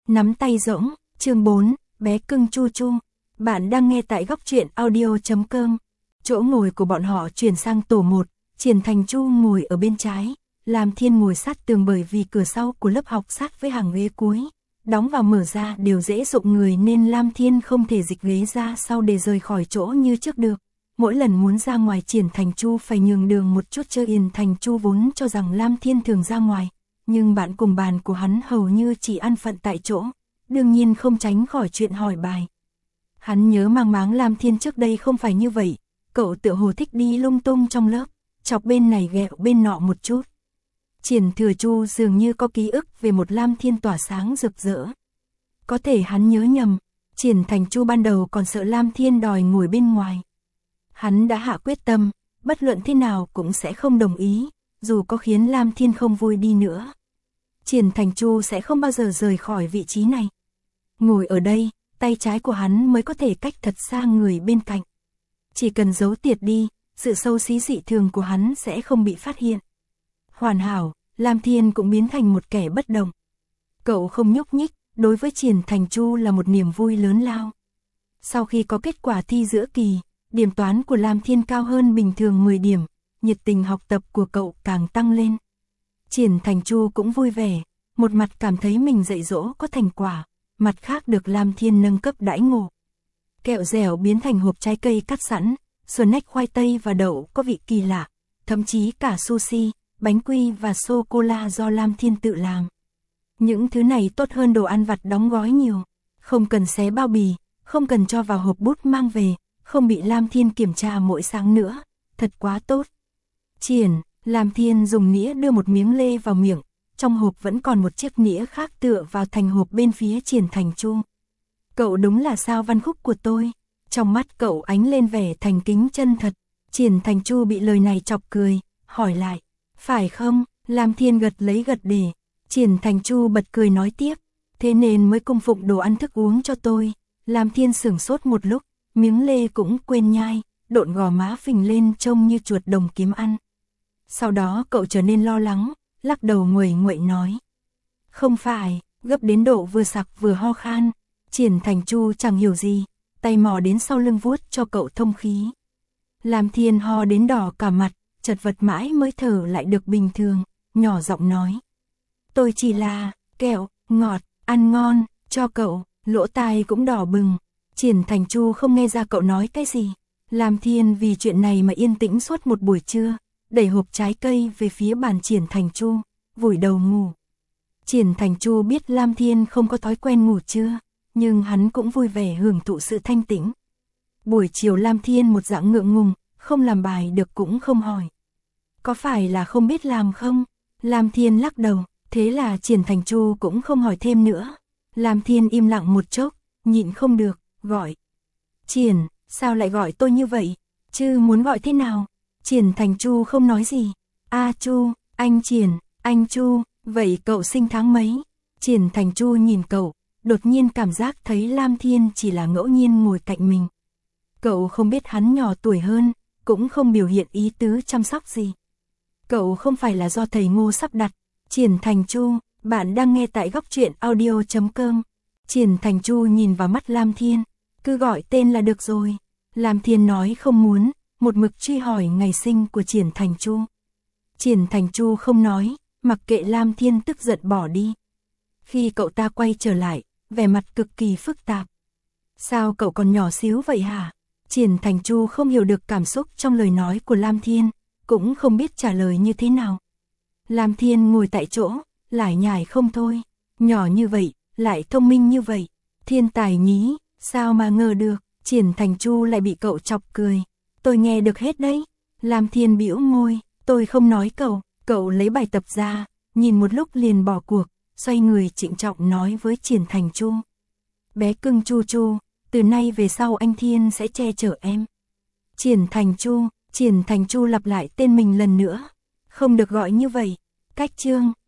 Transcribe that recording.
Nắm tay rỗng, chương 4, bé cưng Chu Chu. Bạn đang nghe tại góc truyện audio.com. Chỗ ngồi của bọn họ chuyển sang tổ 1, Triển Thành Chu ngồi ở bên trái, Lam Thiên ngồi sát tường bởi vì cửa sau của lớp học sát với hàng ghế cuối. Đóng và mở ra đều dễ dụng người nên Lam Thiên không thể dịch ghế ra sau để rời khỏi chỗ như trước được. Mỗi lần muốn ra ngoài Triển Thành Chu phải nhường đường một chút cho Triển Thành Chu vốn cho rằng Lam Thiên thường ra ngoài. Nhưng bạn cùng bàn của hắn hầu như chỉ ăn phận tại chỗ, đương nhiên không tránh khỏi chuyện hỏi bài. Hắn nhớ mang máng Lam Thiên trước đây không phải như vậy, cậu tựa hồ thích đi lung tung trong lớp, chọc bên này ghẹo bên nọ một chút. Triển Thừa Chu dường như có ký ức về một Lam Thiên tỏa sáng rực rỡ. Có thể hắn nhớ nhầm, Triển Thành Chu ban đầu còn sợ Lam Thiên đòi ngồi bên ngoài. Hắn đã hạ quyết tâm, bất luận thế nào cũng sẽ không đồng ý, dù có khiến Lam Thiên không vui đi nữa. Triển Thành Chu sẽ không bao giờ rời khỏi vị trí này. Ngồi ở đây, tay trái của hắn mới có thể cách thật xa người bên cạnh. Chỉ cần giấu tiệt đi, sự xấu xí dị thường của hắn sẽ không bị phát hiện. Hoàn hảo, Lam Thiên cũng biến thành một kẻ bất động. Cậu không nhúc nhích, đối với Triển Thành Chu là một niềm vui lớn lao. Sau khi có kết quả thi giữa kỳ, điểm toán của Lam Thiên cao hơn bình thường 10 điểm, nhiệt tình học tập của cậu càng tăng lên. Triển Thành Chu cũng vui vẻ, một mặt cảm thấy mình dạy dỗ có thành quả, mặt khác được Lam Thiên nâng cấp đãi ngộ. Kẹo dẻo biến thành hộp trái cây cắt sẵn, snack khoai tây và đậu có vị kỳ lạ, thậm chí cả sushi, bánh quy và sô-cô-la do Lam Thiên tự làm. Những thứ này tốt hơn đồ ăn vặt đóng gói nhiều, không cần xé bao bì, không cần cho vào hộp bút mang về, không bị Lam Thiên kiểm tra mỗi sáng nữa, thật quá tốt. Lam Thiên dùng nĩa đưa một miếng lê vào miệng, trong hộp vẫn còn một chiếc nĩa khác tựa vào thành hộp bên phía Triển Thành Chu. Cậu đúng là sao văn khúc của tôi. Trong mắt cậu ánh lên vẻ thành kính chân thật. Triển Thành Chu bị lời này chọc cười, hỏi lại, phải không? Lam Thiên gật lấy gật để. Triển Thành Chu bật cười nói tiếp, thế nên mới cung phụng đồ ăn thức uống cho tôi. Lam Thiên sửng sốt một lúc, miếng lê cũng quên nhai, độn gò má phình lên trông như chuột đồng kiếm ăn. Sau đó cậu trở nên lo lắng, lắc đầu nguầy nguậy nói. Không phải, gấp đến độ vừa sặc vừa ho khan. Triển Thành Chu chẳng hiểu gì, tay mò đến sau lưng vuốt cho cậu thông khí. Lam Thiên ho đến đỏ cả mặt, chật vật mãi mới thở lại được bình thường, nhỏ giọng nói. Tôi chỉ là, kẹo, ngọt, ăn ngon, cho cậu, lỗ tai cũng đỏ bừng. Triển Thành Chu không nghe ra cậu nói cái gì. Lam Thiên vì chuyện này mà yên tĩnh suốt một buổi trưa, đẩy hộp trái cây về phía bàn Triển Thành Chu, vùi đầu ngủ. Triển Thành Chu biết Lam Thiên không có thói quen ngủ trưa, nhưng hắn cũng vui vẻ hưởng thụ sự thanh tĩnh. Buổi chiều Lam Thiên một dạng ngượng ngùng, không làm bài được cũng không hỏi. Có phải là không biết làm không? Lam Thiên lắc đầu, thế là Triển Thành Chu cũng không hỏi thêm nữa. Lam Thiên im lặng một chốc, nhịn không được, gọi. Triển, sao lại gọi tôi như vậy? Chứ muốn gọi thế nào? Triển Thành Chu không nói gì. Chu, anh Triển, anh Chu, vậy cậu sinh tháng mấy? Triển Thành Chu nhìn cậu, đột nhiên cảm giác thấy Lam Thiên chỉ là ngẫu nhiên ngồi cạnh mình. Cậu không biết hắn nhỏ tuổi hơn, cũng không biểu hiện ý tứ chăm sóc gì. Cậu không phải là do thầy Ngô sắp đặt. Triển Thành Chu, bạn đang nghe tại góc truyện audio.com. Triển Thành Chu nhìn vào mắt Lam Thiên, cứ gọi tên là được rồi. Lam Thiên nói không muốn, một mực truy hỏi ngày sinh của Triển Thành Chu. Triển Thành Chu không nói, mặc kệ Lam Thiên tức giận bỏ đi. Khi cậu ta quay trở lại, vẻ mặt cực kỳ phức tạp. Sao cậu còn nhỏ xíu vậy hả? Triển Thành Chu không hiểu được cảm xúc trong lời nói của Lam Thiên, cũng không biết trả lời như thế nào. Lam Thiên ngồi tại chỗ, lải nhải không thôi. Nhỏ như vậy, lại thông minh như vậy. Thiên tài nhí, sao mà ngờ được. Triển Thành Chu lại bị cậu chọc cười. Tôi nghe được hết đấy. Lam Thiên bĩu môi, tôi không nói cậu. Cậu lấy bài tập ra, nhìn một lúc liền bỏ cuộc, xoay người trịnh trọng nói với Triển Thành Chu. Bé cưng Chu Chu, từ nay về sau anh Thiên sẽ che chở em. Triển Thành Chu lặp lại tên mình lần nữa. Không được gọi như vậy. Cách chương.